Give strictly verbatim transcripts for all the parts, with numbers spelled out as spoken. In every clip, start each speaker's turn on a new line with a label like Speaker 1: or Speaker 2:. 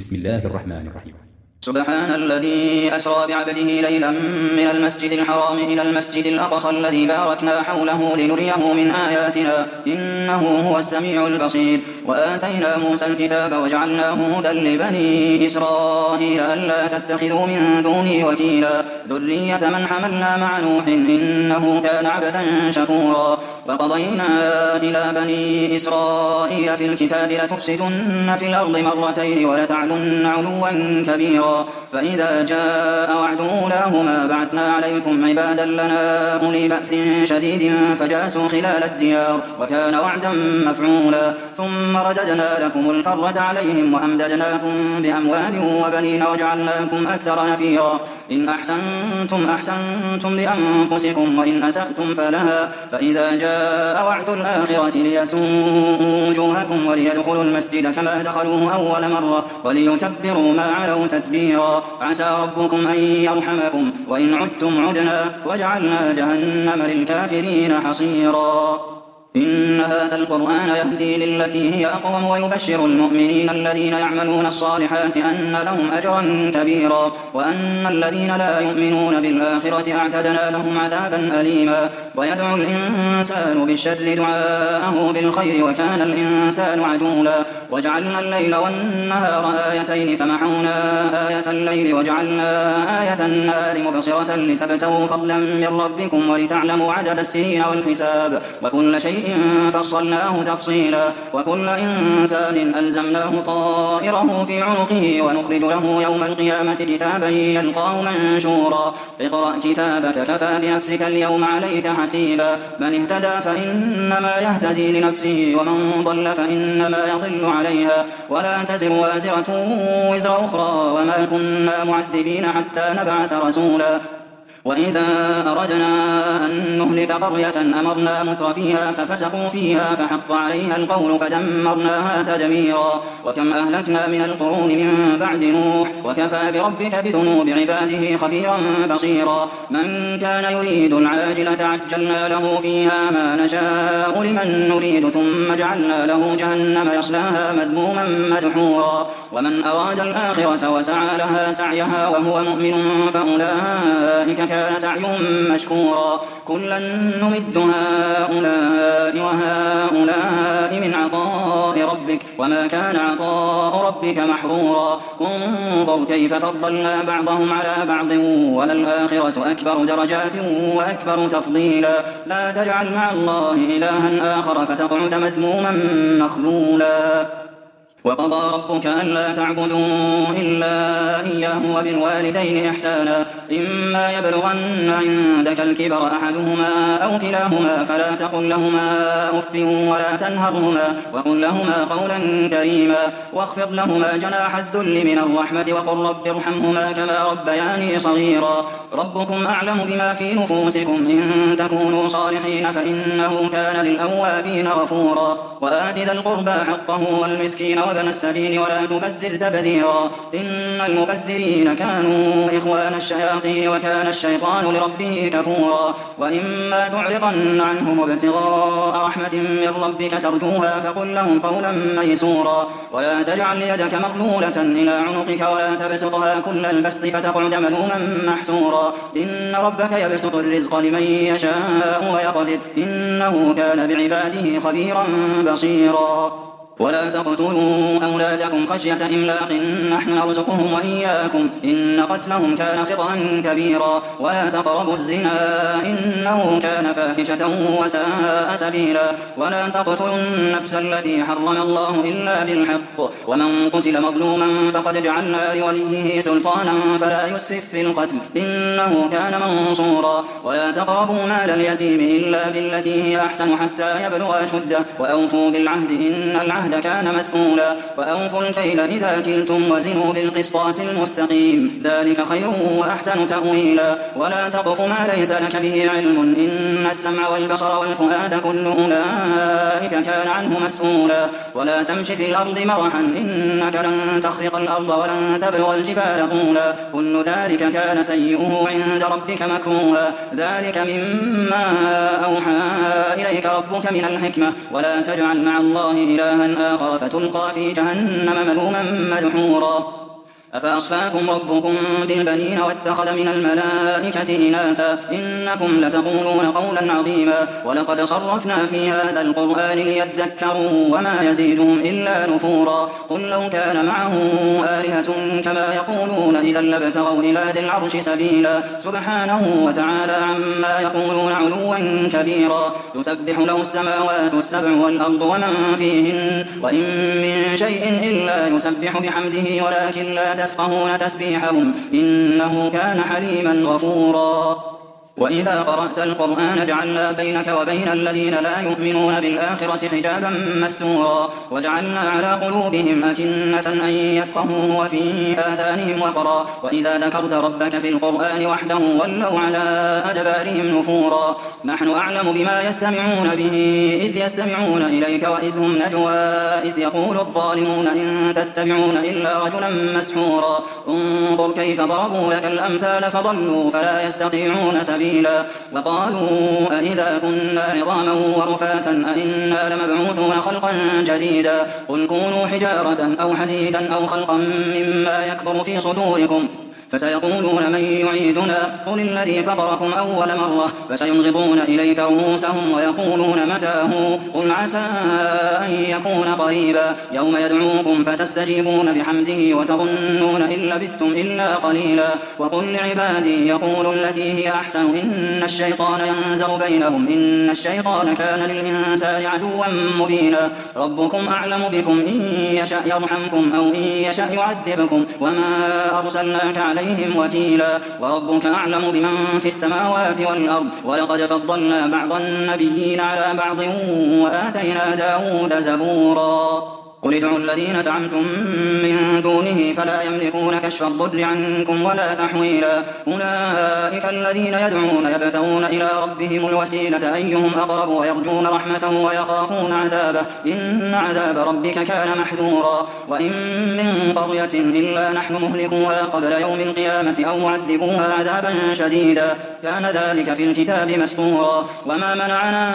Speaker 1: بسم الله الرحمن الرحيم.
Speaker 2: سبحان الذي أسرى بعبده ليلا من المسجد الحرام إلى المسجد الأقصى الذي باركنا حوله لنريه من آياتنا إنه هو السميع البصير. وآتينا موسى الكتاب وجعلناه هدى لبني إسرائيل ألا تتخذوا من دوني وكيلا ذرية من حملنا مع نوح إنه كان عبدا شكورا. وقضينا إلى بني إسرائيل في الكتاب لتفسدن في الأرض مرتين ولتعلن علوا كبيرا. فإذا جاء وعد أولاهما بعثنا عليكم عبادا لنا أولي بأس شديد فجاسوا خلال الديار وكان وعدا مفعولا. ثم رددنا لكم الكرة عليهم وأمددناكم بأموال وبنين وجعلناكم أكثر نفيرا. إن أحسنتم أحسنتم لأنفسكم وإن أسأتم فلها. فإذا جاء وعد الآخرة ليسوءوا وجوهكم وليدخلوا المسجد كما دخلوه أول مرة وليتبروا ما علوا تتبيرا. عسى ربكم أن يرحمكم وإن عدتم عدنا وجعلنا جهنم للكافرين حصيرا. إن هذا القرآن يهدي للتي هي أقوم ويبشر المؤمنين الذين يعملون الصالحات أن لهم أجرا كبيرا وأن الذين لا يؤمنون بالآخرة أعتدنا لهم عذابا أليما. ويدعو الإنسان بالشر دعاءه بالخير وكان الإنسان عجولا. وجعلنا الليل والنهار آيتين فمحونا آية الليل وجعلنا آية النهار مبصرة لتبتغوا فضلا من ربكم ولتعلموا عدد السنين والحساب وكل شيء فصلناه تفصيلا. وكل إنسان ألزمناه طائره في عنقه ونخرج له يوم القيامة كتابا يلقاه منشورا. اقرأ كتابك كفى بنفسك اليوم عليك حسيبا. من اهتدى فإنما يهتدي لنفسه ومن ضل فإنما يضل عليها ولا تزر وازرة وزر أخرى وما كنا معذبين حتى نبعث رسولا. وإذا أردنا أن نهلك قرية أمرنا متر فيها ففسقوا فيها فحق عليها القول فدمرناها تدميرا. وكم أهلكنا من القرون من بعد نوح وكفى بربك بذنوب عباده خبيرا بصيرا. من كان يريد العاجلة عجلنا له فيها ما نشاء لمن نريد ثم جعلنا له جهنم يصلاها مذموما مدحورا. ومن أراد الآخرة وسعى لها سعيها وهو مؤمن فأولئك كان سعيهم مشكورا. كلا نمد هؤلاء وهؤلاء من عطاء ربك وما كان عطاء ربك محظورا. انظر كيف فضلنا بعضهم على بعض وللآخرة أكبر درجات وأكبر تفضيلا. لا تجعل مع الله إلها آخر فتقعد مذموما مخذولا. وقضى ربك ألا تعبدوا إلا إياه وبالوالدين إحسانا. إما يبلغن عندك الكبر أحدهما أو كلاهما فلا تقل لهما أف ولا تنهرهما وقل لهما قولا كريما. واخفض لهما جناح الذل من الرحمة وقل رب ارحمهما كما ربياني صغيرا. ربكم أعلم بما في نفوسكم إن تكونوا صالحين فإنه كان للأوابين غفورا. وآت ذا القربى حقه والمسكين وابن السبيل ولا تبذر تبذيرا. إن المبذرين كانوا إخوان الشياطين وكان الشيطان لربه كفورا. وإما تعرضن عنهم ابتغاء رحمة من ربك ترجوها فقل لهم قولا ميسورا. ولا تجعل يدك مغلولة إلى عنقك ولا تبسطها كل البسط فتقعد ملوما محسورا. إن ربك يبسط الرزق لمن يشاء ويقدر إنه كان بعباده خبيرا بصيرا. ولا تقتلوا أولادكم خشية إملاق نحن نرزقهم وإياكم إن قتلهم كان خطأ كبيرا. ولا تقربوا الزنا إنه كان فاحشة وساء سبيلا. ولا تقتلوا النفس التي حرم الله إلا بالحق ومن قتل مظلوما فقد جعلنا لوليه سلطانا فلا يسرف في القتل إنه كان منصورا. ولا تقربوا مال اليتيم إلا بالتي هي أحسن حتى يبلغ أشده وأوفوا بالعهد إن العهد كان مسؤولا. وأوفوا الكيل إذا كلتم وزنوا بالقسطاس المستقيم ذلك خير وأحسن تأويلا. ولا تقف ما ليس لك به علم إن السمع والبصر والفؤاد كل أولئك كان عنه مسؤولا. ولا تمش في الأرض مرحا إنك لن تخرق الأرض ولن تبلغ الجبال طولا. كل ذلك كان سيئه عند ربك مكروها. ذلك مما أوحى إليك ربك من الحكمة. ولا تجعل مع الله إلها آخر فتلقى في جهنم ملوما مدحورا أفأصفاكم ربكم بالبنين واتخذ من الملائكة إناثا إنكم لتقولون قولا عظيما ولقد صرفنا في هذا القرآن ليذكروا وما يزيدهم إلا نفورا قل لو كان معه آلهة كما يقولون إذا لابتغوا إلى ذي العرش سبيلا سبحانه وتعالى عما يقولون علوا كبيرا تسبح له السماوات السبع والأرض ومن فيهن وإن من شيء إلا يسبح بحمده ولكن لا تفقهون تسبيحهم إنه كان حليما غفورا وإذا قرأت القرآن جعلنا بينك وبين الذين لا يؤمنون بالآخرة حجابا مستورا وجعلنا على قلوبهم أكنة أن يفقهوا وفي آذانهم وقرا وإذا ذكرت ربك في القرآن وحده ولوا على أدبارهم نفورا نحن أعلم بما يستمعون به إذ يستمعون إليك وإذ هم نجوى إذ يقول الظالمون إن تتبعون إلا رجلا مسحورا انظر كيف ضربوا لك الأمثال فضلوا فلا يستطيعون سبيلا وقالوا أئذا كنا عظاما ورفاتا أئنا لمبعوثون خلقا جديدا قل كونوا حجارة أو حديدا أو خلقا مما يكبر في صدوركم فسيقولون من يعيدنا قل الذي فطركم أول مرة فسينغضون إليك رؤوسهم ويقولون متى هو قل عسى أن يكون قريبا يوم يدعوكم فتستجيبون بحمده وتظنون إن لبثتم إلا قليلا وقل لعبادي يقولوا التي هي أحسن إن الشيطان ينزغ بينهم إن الشيطان كان للإنسان عدوا مبينا ربكم أعلم بكم إن يشأ يرحمكم أو إن يشأ يعذبكم وما أرسلناك عليهم وكيلا وربك أعلم بمن في السماوات والأرض ولقد فضلنا بعض النبيين على بعض وآتينا داود زبورا قل ادعوا الذين زعمتم من دونه فلا يملكون كشف الضر عنكم ولا تحويلا أولئك الذين يدعون يبتغون إلى ربهم الوسيلة أيهم أقرب ويرجون رحمته ويخافون عذابه إن عذاب ربك كان محذورا وإن من قرية إلا نحن مهلكوها قبل يوم القيامة أو معذبوها عذابا شديدا كان ذلك في الكتاب مسطورا وما منعنا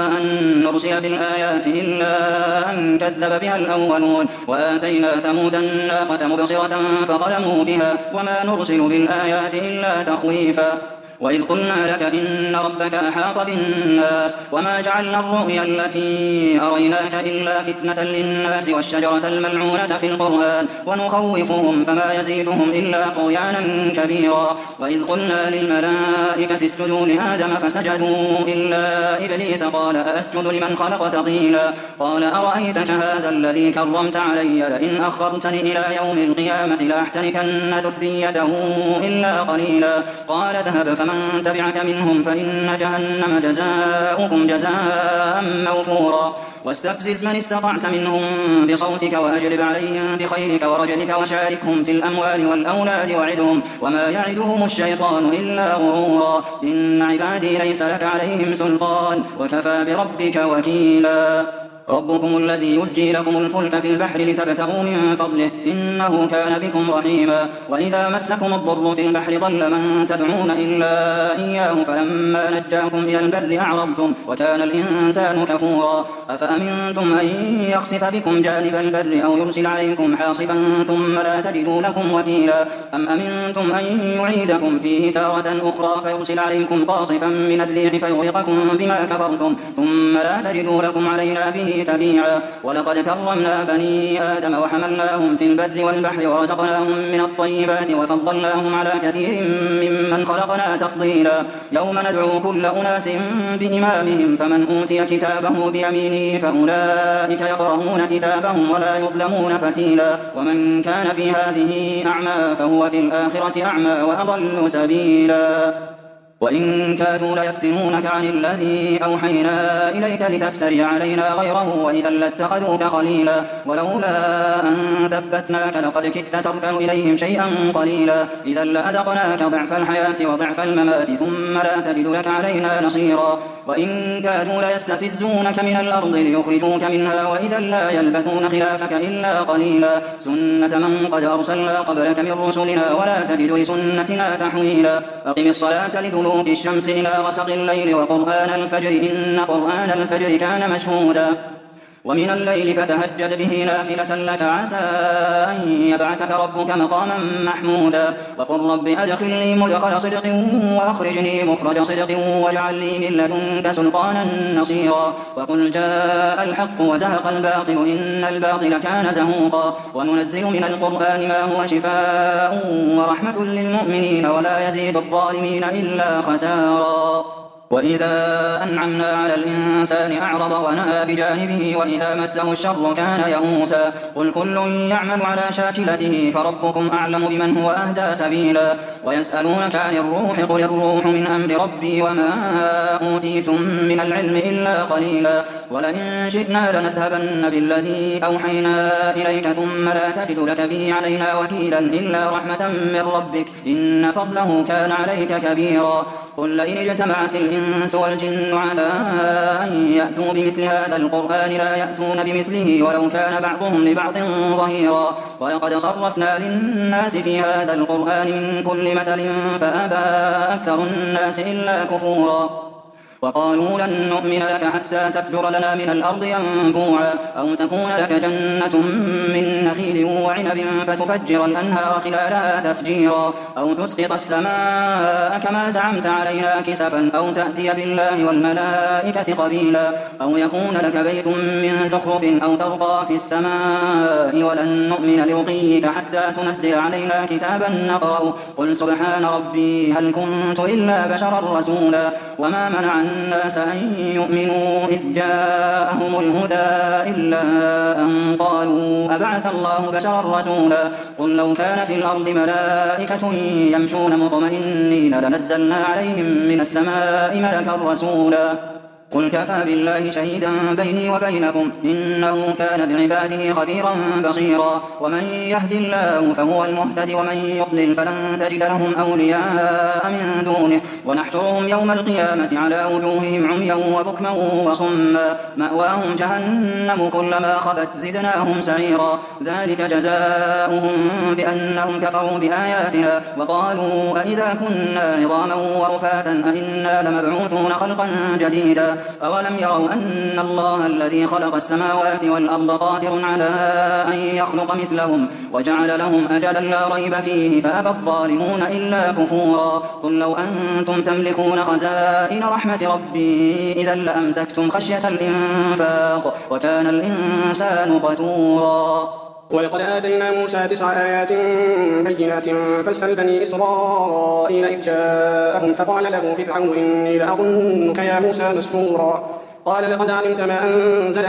Speaker 2: أن نرسل بالآيات إلا أن كذب بها الأولون وآتينا ثمود الناقة مبصرة فظلموا بها وما نرسل بالآيات إلا تخويفا وإذ قلنا لك إن ربك أحاط بالناس وما جعلنا الرؤيا التي أريناك إلا فتنة للناس والشجرة الملعونة في القرآن ونخوفهم فما يزيدهم إلا طغيانا كبيرا وإذ قلنا للملائكة اسجدوا لآدم فسجدوا إلا إبليس قال أأسجد لمن خلقت طينا قال أرأيتك هذا الذي كرمت علي لئن أخرتني إلى يوم القيامة لأحتركن ذريته إلا قليلا قال ذهب فمن من تبعك منهم فإن جهنم جزاؤكم جزاء موفورا واستفزز من استطعت منهم بصوتك وأجلب عليهم بخيلك ورجلك وشاركهم في الأموال والأولاد وعدهم وما يعدهم الشيطان إلا غرورا إن عبادي ليس لك عليهم سلطان وكفى بربك وكيلا ربكم الذي يسجي لكم الفلك في البحر لتبتغوا من فضله إنه كان بكم رحيما وإذا مسكم الضر في البحر ضل من تدعون إلا إياه فلما نجاكم إلى البر أعرضتم وكان الإنسان كفورا أفأمنتم أن يخسف بكم جانب البر أو يرسل عليكم حاصبا ثم لا تجدوا لكم وكيلا أم أمنتم أن يعيدكم فيه تارة أخرى فيرسل عليكم قاصفا من الريح فيغرقكم بما كفرتم ثم لا تجدوا لكم علينا به تبيعا ولقد كرمنا بني آدم وحملناهم في البر والبحر ورزقناهم من الطيبات وفضلناهم على كثير ممن خلقنا تفضيلا يوم ندعو كل أناس بإمامهم فمن أوتي كتابه بيمينه فأولئك يقرؤون كتابهم ولا يظلمون فتيلا ومن كان في هذه أعمى فهو في الآخرة أعمى وأضل سبيلا وإن كادوا ليفتنونك عن الذي أوحينا إليك لتفتري علينا غيره وإذا لاتخذوك خليلا ولولا أن ثبتناك لقد كدت تركن إليهم شيئا قليلا إذا لأذقناك ضعف الحياة وضعف الممات ثم لا تجد لك علينا نصيرا وإن كادوا ليستفزونك من الأرض ليخرجوك منها وإذا لا يلبثون خلافك إلا قليلا سنة من قد أرسلنا قبلك من رسلنا ولا تجد لسنتنا تحويلا أقم الصلاة لدلوك الشمس إلى غسق الليل وقرآن الفجر إن قرآن الفجر كان مشهودا ومن الليل فتهجد به نافلة لك عسى أن يبعثك ربك مقاما محمودا وقل رب أدخلني مدخل صدق وأخرجني مخرج صدق واجعل لي من لدنك سلطانا نصيرا وقل جاء الحق وزهق الباطل إن الباطل كان زهوقا وننزل من القرآن ما هو شفاء ورحمة للمؤمنين ولا يزيد الظالمين إلا خسارا وإذا أنعمنا على الإنسان أعرض ونأى بجانبه وإذا مسه الشر كان يئوسا قل كل يعمل على شاكلته فربكم أعلم بمن هو أهدى سبيلا ويسألونك عن الروح قل الروح من أمر ربي وما أوتيتم من العلم إلا قليلا ولئن شئنا لنذهبن بالذي أوحينا إليك ثم لا تجد لك به علينا وكيلا إلا رحمة من ربك إن فضله كان عليك كبيرا قل لئن اجتمعت الإنس والجن على أن يأتوا بمثل هذا القرآن لا يأتون بمثله ولو كان بعضهم لبعض ظهيرا ولقد صرفنا للناس في هذا القرآن من كل مثل فأبى أكثر الناس إلا كفورا وقالوا لن نؤمن لك حتى تفجر لنا من الأرض ينبوعا أو تكون لك جنة من نخيل وعنب فتفجر الأنهار خلالها تفجيرا أو تسقط السماء كما زعمت علينا كسفا أو تأتي بالله والملائكة قبيلا أو يكون لك بيت من زخرف أو ترقى في السماء ولن نؤمن لرقيك حتى تنزل علينا كتابا نقرأ قل سبحان ربي هل كنت إلا بشرا رسولا وما منع الناس أن يؤمنوا إذ جاءهم الهدى إلا أن قالوا أبعث الله بشرا رسولا قل لو كان في الأرض ملائكة يمشون مطمئنين لنزلنا عليهم من السماء ملكا رسولا قل كفى بالله شهيدا بيني وبينكم إنه كان بعباده خبيرا بصيرا ومن يهد الله فهو المهتد ومن يضلل فلن تجد لهم أولياء من دونه ونحشرهم يوم القيامة على وجوههم عميا وبكما وصما مأواهم جهنم كلما خبت زدناهم سعيرا ذلك جزاؤهم بأنهم كفروا بآياتنا وقالوا أئذا كنا عظاما ورفاتا أئنا لمبعوثون خلقا جديدا أولم يروا أن الله الذي خلق السماوات والأرض قادر على أن يخلق مثلهم وجعل لهم أجلا لا ريب فيه فأبى الظالمون إلا كفورا قل لو أنتم تملكون خزائن رحمة ربي إذا لأمسكتم خشية الإنفاق وكان الإنسان قتورا
Speaker 1: ولقد آتينا موسى تسع آيات بينات فاسأل بني إسرائيل إذ جاءهم فقال له فرعون إني لأظنك يا موسى مسحورا قال لقد علمت ما أنزل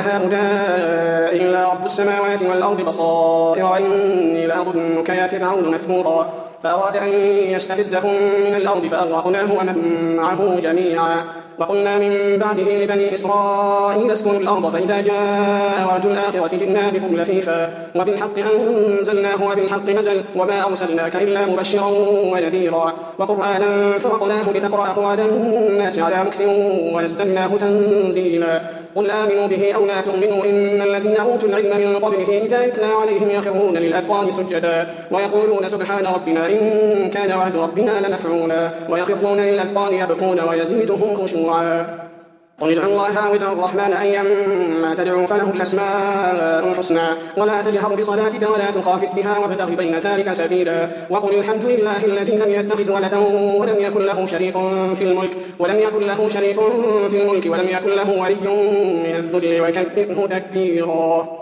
Speaker 1: هؤلاء إلا رب السماوات والأرض بصائر وإني لأظنك يا فرعون مثبورا فأراد أن يستفزهم من الأرض فأغرقناه ومن معه جميعا وقلنا من بعده لبني إسرائيل اسكنوا الأرض فإذا جاء وعد الآخرة جئنا بكم لفيفا وبالحق أنزلناه وبالحق نزل وما أرسلناك إلا مبشرا ونذيرا وقرآنا فرقناه لتقرأه على الناس على مكث ونزلناه تنزيلا قل آمنوا به أو لا تؤمنوا إن الذين أوتوا العلم من قبله إذا يتلى عليهم يخرون للأذقان سجدا ويقولون سبحان ربنا إن كان وعد ربنا لمفعولا ويخرون للأذقان يبكون ويزيدهم خشوعا قل ادعوا الله أو ادعوا الرحمن أيما تدعوا فله الأسماء الحسنى ولا تجهر بصلاتك ولا تخافت بها وابتغ بين ذلك سبيلا وقل الحمد لله الذي لم يتخذ ولدا ولم يكن له شريك في الملك ولم يكن له شريك في الملك ولم يكن له ولي من الذل وكبره تكبيرا.